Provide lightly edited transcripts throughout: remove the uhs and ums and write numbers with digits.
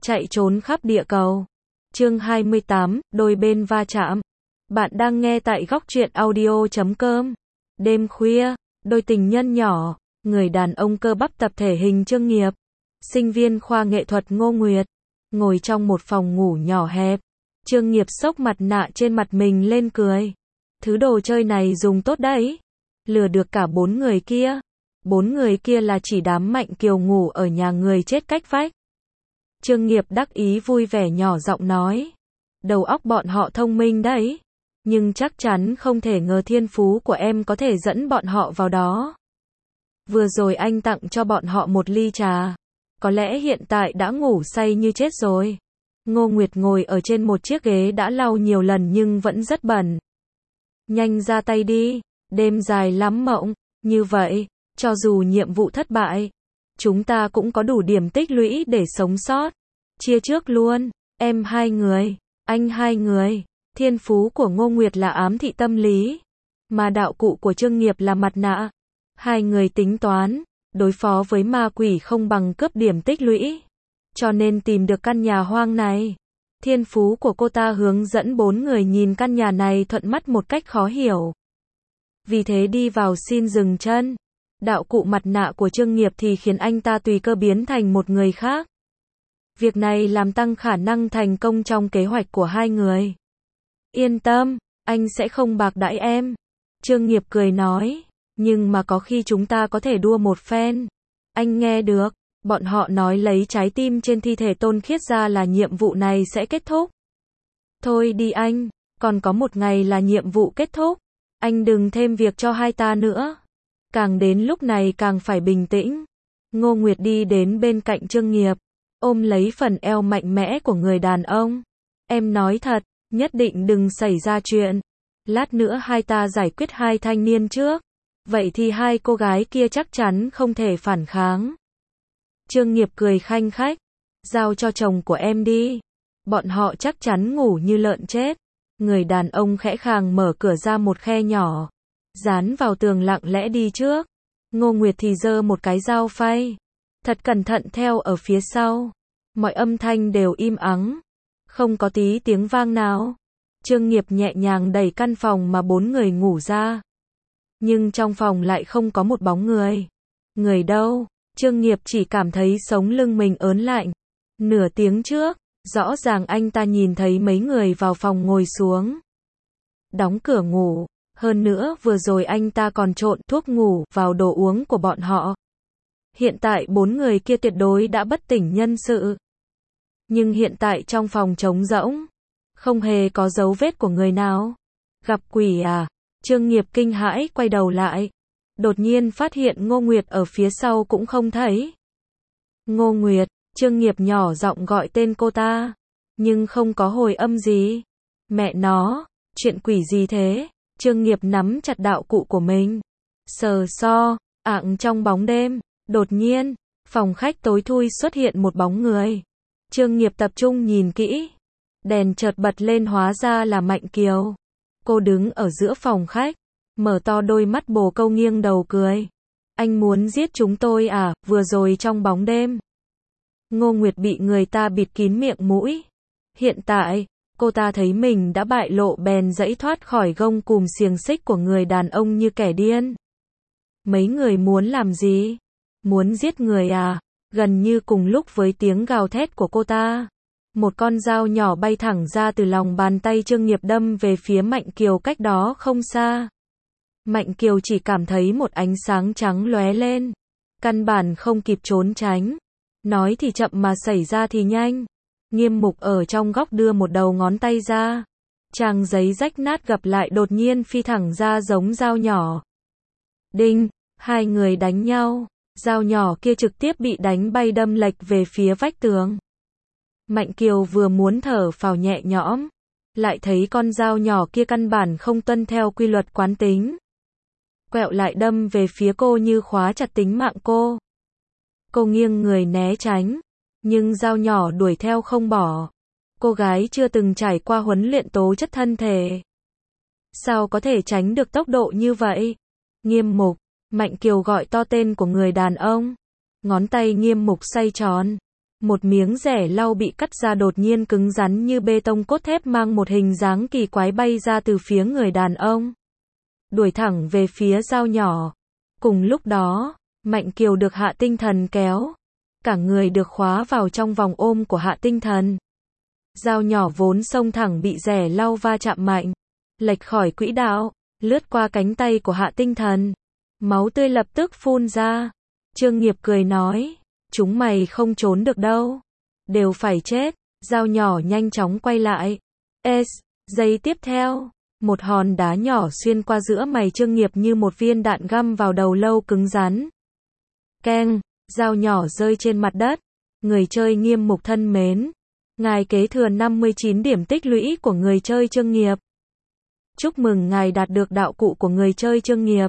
Chạy trốn khắp địa cầu. Chương 28, đôi bên va chạm. Bạn đang nghe tại góc truyện audio.com. Đêm khuya, đôi tình nhân nhỏ, người đàn ông cơ bắp tập thể hình Chương Nghiệp, sinh viên khoa nghệ thuật Ngô Nguyệt, ngồi trong một phòng ngủ nhỏ hẹp. Chương Nghiệp xốc mặt nạ trên mặt mình lên cười. Thứ đồ chơi này dùng tốt đấy. Lừa được cả 4 người kia. 4 người kia là chỉ đám Mạnh Kiều ngủ ở nhà người chết cách vách. Chương Nghiệp đắc ý vui vẻ nhỏ giọng nói. Đầu óc bọn họ thông minh đấy. Nhưng chắc chắn không thể ngờ thiên phú của em có thể dẫn bọn họ vào đó. Vừa rồi anh tặng cho bọn họ một ly trà. Có lẽ hiện tại đã ngủ say như chết rồi. Ngô Nguyệt ngồi ở trên một chiếc ghế đã lau nhiều lần nhưng vẫn rất bẩn. Nhanh ra tay đi, đêm dài lắm mộng. Như vậy, cho dù nhiệm vụ thất bại, chúng ta cũng có đủ điểm tích lũy để sống sót. Chia trước luôn, em 2 người, anh 2 người. Thiên phú của Ngô Nguyệt là ám thị tâm lý, mà đạo cụ của Chương Nghiệp là mặt nạ. 2 người tính toán, đối phó với ma quỷ không bằng cướp điểm tích lũy. Cho nên tìm được căn nhà hoang này. Thiên phú của cô ta hướng dẫn 4 người nhìn căn nhà này thuận mắt một cách khó hiểu. Vì thế đi vào xin dừng chân. Đạo cụ mặt nạ của Chương Nghiệp thì khiến anh ta tùy cơ biến thành một người khác. Việc này làm tăng khả năng thành công trong kế hoạch của 2 người. Yên tâm, anh sẽ không bạc đãi em. Chương Nghiệp cười nói, nhưng mà có khi chúng ta có thể đua một phen. Anh nghe được, bọn họ nói lấy trái tim trên thi thể Tôn Khiết ra là nhiệm vụ này sẽ kết thúc. Thôi đi anh, còn có một ngày là nhiệm vụ kết thúc. Anh đừng thêm việc cho hai ta nữa. Càng đến lúc này càng phải bình tĩnh. Ngô Nguyệt đi đến bên cạnh Chương Nghiệp, ôm lấy phần eo mạnh mẽ của người đàn ông. Em nói thật, nhất định đừng xảy ra chuyện. Lát nữa hai ta giải quyết 2 thanh niên trước. Vậy thì 2 cô gái kia chắc chắn không thể phản kháng. Chương Nghiệp cười khanh khách. Giao cho chồng của em đi. Bọn họ chắc chắn ngủ như lợn chết. Người đàn ông khẽ khàng mở cửa ra một khe nhỏ. Dán vào tường lặng lẽ đi trước. Ngô Nguyệt thì giơ một cái dao phay. Thật cẩn thận theo ở phía sau. Mọi âm thanh đều im ắng. Không có tí tiếng vang nào. Chương Nghiệp nhẹ nhàng đẩy căn phòng mà 4 người ngủ ra. Nhưng trong phòng lại không có một bóng người. Người đâu? Chương Nghiệp chỉ cảm thấy sống lưng mình ớn lạnh. Nửa tiếng trước, rõ ràng anh ta nhìn thấy mấy người vào phòng ngồi xuống. Đóng cửa ngủ. Hơn nữa vừa rồi anh ta còn trộn thuốc ngủ vào đồ uống của bọn họ. Hiện tại 4 người kia tuyệt đối đã bất tỉnh nhân sự. Nhưng hiện tại trong phòng trống rỗng. Không hề có dấu vết của người nào. Gặp quỷ à? Chương Nghiệp kinh hãi quay đầu lại. Đột nhiên phát hiện Ngô Nguyệt ở phía sau cũng không thấy. Ngô Nguyệt, Chương Nghiệp nhỏ giọng gọi tên cô ta. Nhưng không có hồi âm gì. Mẹ nó, chuyện quỷ gì thế? Chương Nghiệp nắm chặt đạo cụ của mình. Sờ so, ạng trong bóng đêm. Đột nhiên, phòng khách tối thui xuất hiện một bóng người. Chương Nghiệp tập trung nhìn kỹ. Đèn chợt bật lên hóa ra là Mạnh Kiều. Cô đứng ở giữa phòng khách. Mở to đôi mắt bồ câu nghiêng đầu cười. Anh muốn giết chúng tôi à, vừa rồi trong bóng đêm. Ngô Nguyệt bị người ta bịt kín miệng mũi. Hiện tại, cô ta thấy mình đã bại lộ bèn giãy thoát khỏi gông cùm xiềng xích của người đàn ông như kẻ điên. Mấy người muốn làm gì? Muốn giết người à? Gần như cùng lúc với tiếng gào thét của cô ta. Một con dao nhỏ bay thẳng ra từ lòng bàn tay Chương Nghiệp đâm về phía Mạnh Kiều cách đó không xa. Mạnh Kiều chỉ cảm thấy một ánh sáng trắng lóe lên. Căn bản không kịp trốn tránh. Nói thì chậm mà xảy ra thì nhanh. Nghiêm Mục ở trong góc đưa một đầu ngón tay ra. Trang giấy rách nát gập lại đột nhiên phi thẳng ra giống dao nhỏ. Đinh, 2 người đánh nhau. Dao nhỏ kia trực tiếp bị đánh bay đâm lệch về phía vách tường. Mạnh Kiều vừa muốn thở phào nhẹ nhõm. Lại thấy con dao nhỏ kia căn bản không tuân theo quy luật quán tính. Quẹo lại đâm về phía cô như khóa chặt tính mạng cô. Cô nghiêng người né tránh. Nhưng dao nhỏ đuổi theo không bỏ. Cô gái chưa từng trải qua huấn luyện tố chất thân thể. Sao có thể tránh được tốc độ như vậy? Nghiêm Mục, Mạnh Kiều gọi to tên của người đàn ông. Ngón tay Nghiêm Mục xoay tròn. Một miếng rẻ lau bị cắt ra đột nhiên cứng rắn như bê tông cốt thép mang một hình dáng kỳ quái bay ra từ phía người đàn ông. Đuổi thẳng về phía dao nhỏ. Cùng lúc đó, Mạnh Kiều được Hạ Tinh Thần kéo. Cả người được khóa vào trong vòng ôm của Hạ Tinh Thần. Dao nhỏ vốn xông thẳng bị rẻ lau va chạm mạnh. Lệch khỏi quỹ đạo, lướt qua cánh tay của Hạ Tinh Thần. Máu tươi lập tức phun ra. Trương Nghiệp cười nói, chúng mày không trốn được đâu. Đều phải chết. Dao nhỏ nhanh chóng quay lại. Giây tiếp theo, một hòn đá nhỏ xuyên qua giữa mày Trương Nghiệp như một viên đạn găm vào đầu lâu cứng rắn. Keng, dao nhỏ rơi trên mặt đất. Người chơi Nghiêm Mục thân mến, ngài kế thừa 59 điểm tích lũy của người chơi Trương Nghiệp. Chúc mừng ngài đạt được đạo cụ của người chơi Trương Nghiệp.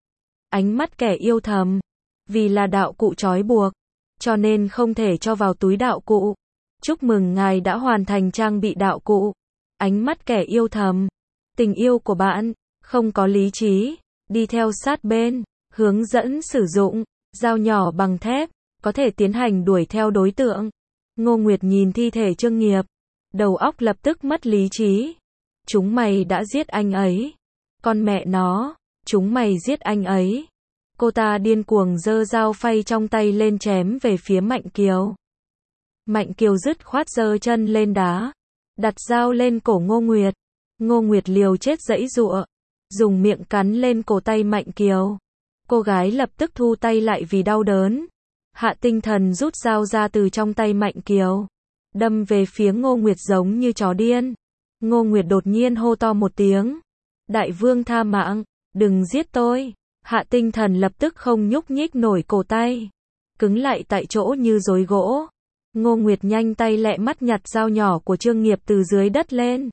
Ánh mắt kẻ yêu thầm, vì là đạo cụ trói buộc, cho nên không thể cho vào túi đạo cụ. Chúc mừng ngài đã hoàn thành trang bị đạo cụ. Ánh mắt kẻ yêu thầm, tình yêu của bạn, không có lý trí, đi theo sát bên, hướng dẫn sử dụng, dao nhỏ bằng thép, có thể tiến hành đuổi theo đối tượng. Ngô Nguyệt nhìn thi thể Trương Nghiệp, đầu óc lập tức mất lý trí. Chúng mày đã giết anh ấy. Con mẹ nó, chúng mày giết anh ấy. Cô ta điên cuồng giơ dao phay trong tay lên chém về phía Mạnh Kiều. Mạnh Kiều dứt khoát giơ chân lên đá, đặt dao lên cổ Ngô Nguyệt. Ngô Nguyệt liều chết giãy giụa, dùng miệng cắn lên cổ tay Mạnh Kiều. Cô gái lập tức thu tay lại vì đau đớn. Hạ Tinh Thần rút dao ra từ trong tay Mạnh Kiều, đâm về phía Ngô Nguyệt giống như chó điên. Ngô Nguyệt đột nhiên hô to một tiếng. Đại vương tha mạng, đừng giết tôi. Hạ Tinh Thần lập tức không nhúc nhích nổi cổ tay, cứng lại tại chỗ như rối gỗ. Ngô Nguyệt nhanh tay lẹ mắt nhặt dao nhỏ của Trương Nghiệp từ dưới đất lên.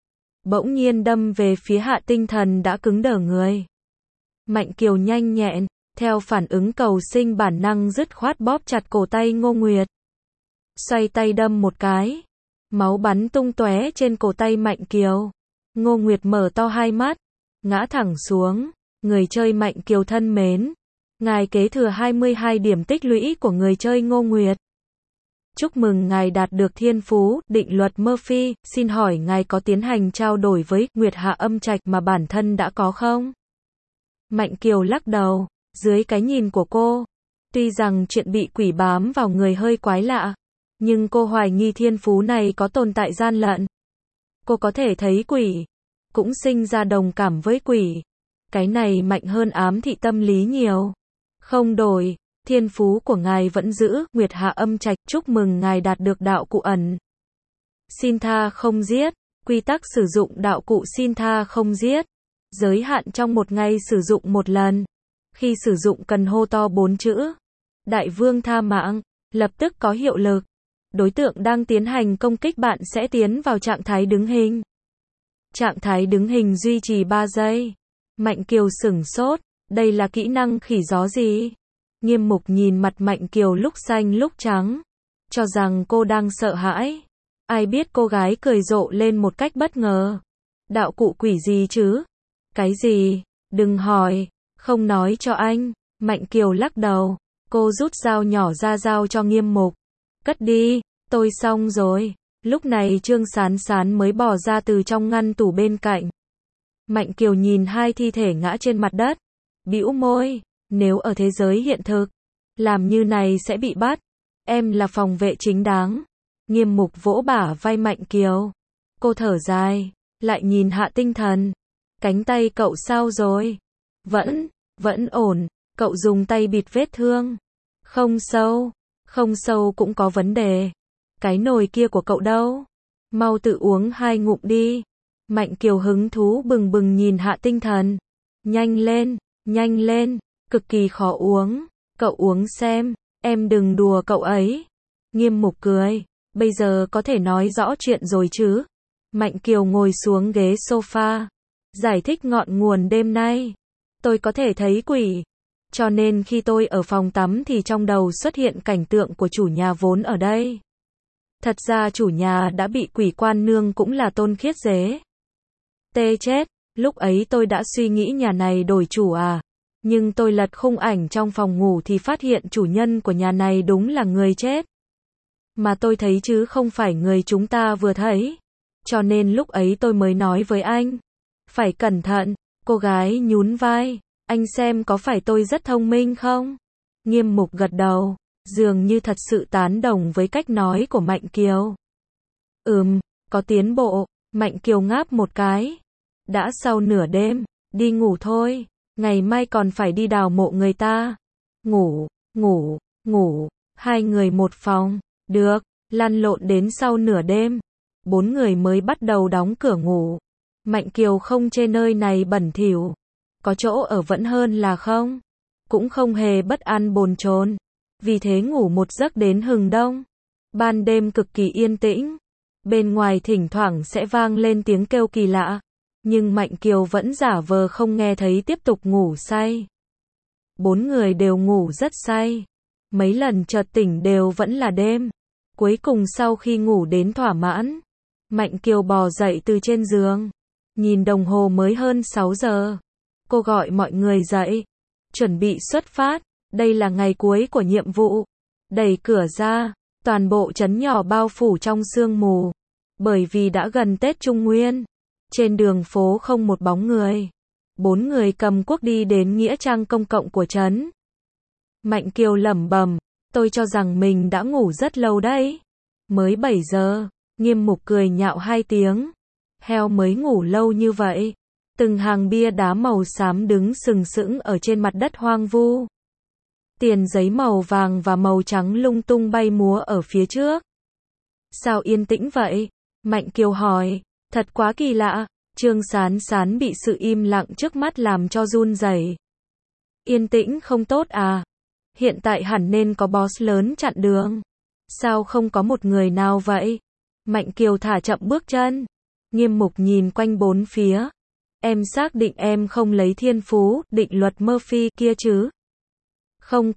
Bỗng nhiên đâm về phía Hạ Tinh Thần đã cứng đờ người. Mạnh Kiều nhanh nhẹn, theo phản ứng cầu sinh bản năng dứt khoát bóp chặt cổ tay Ngô Nguyệt. Xoay tay đâm một cái. Máu bắn tung tóe trên cổ tay Mạnh Kiều. Ngô Nguyệt mở to hai mắt, ngã thẳng xuống. Người chơi Mạnh Kiều thân mến, ngài kế thừa 22 điểm tích lũy của người chơi Ngô Nguyệt. Chúc mừng ngài đạt được thiên phú, định luật Murphy. Xin hỏi ngài có tiến hành trao đổi với Nguyệt Hạ Âm Trạch mà bản thân đã có không? Mạnh Kiều lắc đầu, dưới cái nhìn của cô, tuy rằng chuyện bị quỷ bám vào người hơi quái lạ, nhưng cô hoài nghi thiên phú này có tồn tại gian lận. Cô có thể thấy quỷ, cũng sinh ra đồng cảm với quỷ. Cái này mạnh hơn ám thị tâm lý nhiều. Không đổi, thiên phú của ngài vẫn giữ. Nguyệt Hạ Âm Trạch, chúc mừng ngài đạt được đạo cụ ẩn. Xin tha không giết. Quy tắc sử dụng đạo cụ xin tha không giết. Giới hạn trong một ngày sử dụng một lần. Khi sử dụng cần hô to 4 chữ. Đại vương tha mạng, lập tức có hiệu lực. Đối tượng đang tiến hành công kích bạn sẽ tiến vào trạng thái đứng hình. Trạng thái đứng hình duy trì 3 giây. Mạnh Kiều sửng sốt, đây là kỹ năng khỉ gió gì? Nghiêm Mục nhìn mặt Mạnh Kiều lúc xanh lúc trắng, cho rằng cô đang sợ hãi. Ai biết cô gái cười rộ lên một cách bất ngờ. Đạo cụ quỷ gì chứ? Cái gì? Đừng hỏi, không nói cho anh. Mạnh Kiều lắc đầu, cô rút dao nhỏ ra giao cho Nghiêm Mục. Cất đi, tôi xong rồi. Lúc này Trương Sán Sán mới bỏ ra từ trong ngăn tủ bên cạnh. Mạnh Kiều nhìn hai thi thể ngã trên mặt đất, bĩu môi, nếu ở thế giới hiện thực, làm như này sẽ bị bắt. Em là phòng vệ chính đáng. Nghiêm Mục vỗ bả vai Mạnh Kiều. Cô thở dài, lại nhìn Hạ Tinh Thần. Cánh tay cậu sao rồi? Vẫn ổn, cậu dùng tay bịt vết thương. Không sâu cũng có vấn đề. Cái nồi kia của cậu đâu? Mau tự uống 2 ngụm đi. Mạnh Kiều hứng thú bừng bừng nhìn Hạ Tinh Thần. Nhanh lên, cực kỳ khó uống. Cậu uống xem, em đừng đùa cậu ấy. Nghiêm Mục cười, bây giờ có thể nói rõ chuyện rồi chứ? Mạnh Kiều ngồi xuống ghế sofa, giải thích ngọn nguồn đêm nay. Tôi có thể thấy quỷ, cho nên khi tôi ở phòng tắm thì trong đầu xuất hiện cảnh tượng của chủ nhà vốn ở đây. Thật ra chủ nhà đã bị quỷ quan nương cũng là Tôn Khiết Dế. Tê chết, lúc ấy tôi đã suy nghĩ nhà này đổi chủ à. Nhưng tôi lật khung ảnh trong phòng ngủ thì phát hiện chủ nhân của nhà này đúng là người chết. mà tôi thấy chứ không phải người chúng ta vừa thấy. Cho nên lúc ấy tôi mới nói với anh. Phải cẩn thận, cô gái nhún vai. Anh xem có phải tôi rất thông minh không? Nghiêm Mục gật đầu, dường như thật sự tán đồng với cách nói của Mạnh Kiều. Có tiến bộ, Mạnh Kiều ngáp một cái. Đã sau nửa đêm, đi ngủ thôi, ngày mai còn phải đi đào mộ người ta. Ngủ, hai người một phòng, được, lăn lộn đến sau nửa đêm. 4 người mới bắt đầu đóng cửa ngủ. Mạnh Kiều không chê nơi này bẩn thỉu, có chỗ ở vẫn hơn là không. Cũng không hề bất an bồn chồn, vì thế ngủ một giấc đến hừng đông. Ban đêm cực kỳ yên tĩnh, bên ngoài thỉnh thoảng sẽ vang lên tiếng kêu kỳ lạ, nhưng Mạnh Kiều vẫn giả vờ không nghe thấy tiếp tục ngủ say. 4 người đều ngủ rất say, mấy lần chợt tỉnh đều vẫn là đêm. Cuối cùng sau khi ngủ đến thỏa mãn, Mạnh Kiều bò dậy từ trên giường, nhìn đồng hồ mới hơn 6 giờ. Cô gọi mọi người dậy, chuẩn bị xuất phát, đây là ngày cuối của nhiệm vụ. Đẩy cửa ra, toàn bộ trấn nhỏ bao phủ trong sương mù, bởi vì đã gần Tết Trung Nguyên. Trên đường phố không một bóng người. 4 người cầm cuốc đi đến nghĩa trang công cộng của trấn. Mạnh Kiều lẩm bẩm, tôi cho rằng mình đã ngủ rất lâu đấy. Mới 7 giờ, Nghiêm Mục cười nhạo 2 tiếng. Heo mới ngủ lâu như vậy. Từng hàng bia đá màu xám đứng sừng sững ở trên mặt đất hoang vu. Tiền giấy màu vàng và màu trắng lung tung bay múa ở phía trước. Sao yên tĩnh vậy? Mạnh Kiều hỏi. Thật quá kỳ lạ. Trương Sán Sán bị sự im lặng trước mắt làm cho run rẩy. Yên tĩnh không tốt à? Hiện tại hẳn nên có boss lớn chặn đường. Sao không có một người nào vậy? Mạnh Kiều thả chậm bước chân. Nghiêm Mục nhìn quanh bốn phía. Em xác định em không lấy thiên phú, định luật Murphy kia chứ? Không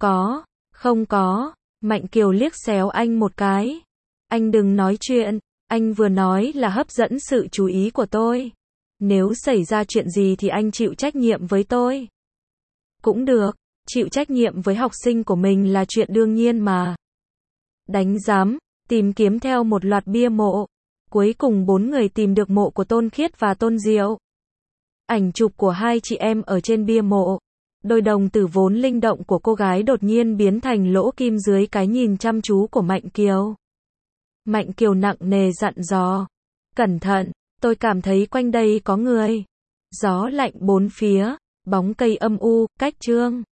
có. Mạnh Kiều liếc xéo anh một cái. Anh đừng nói chuyện, anh vừa nói là hấp dẫn sự chú ý của tôi. Nếu xảy ra chuyện gì thì anh chịu trách nhiệm với tôi. Cũng được, chịu trách nhiệm với học sinh của mình là chuyện đương nhiên mà. Đánh giám, tìm kiếm theo một loạt bia mộ. Cuối cùng 4 người tìm được mộ của Tôn Khiết và Tôn Diệu. Ảnh chụp của hai chị em ở trên bia mộ. Đôi đồng tử vốn linh động của cô gái đột nhiên biến thành lỗ kim dưới cái nhìn chăm chú của Mạnh Kiều. Mạnh Kiều nặng nề dặn dò. Cẩn thận, tôi cảm thấy quanh đây có người. Gió lạnh bốn phía, bóng cây âm u, cách Trương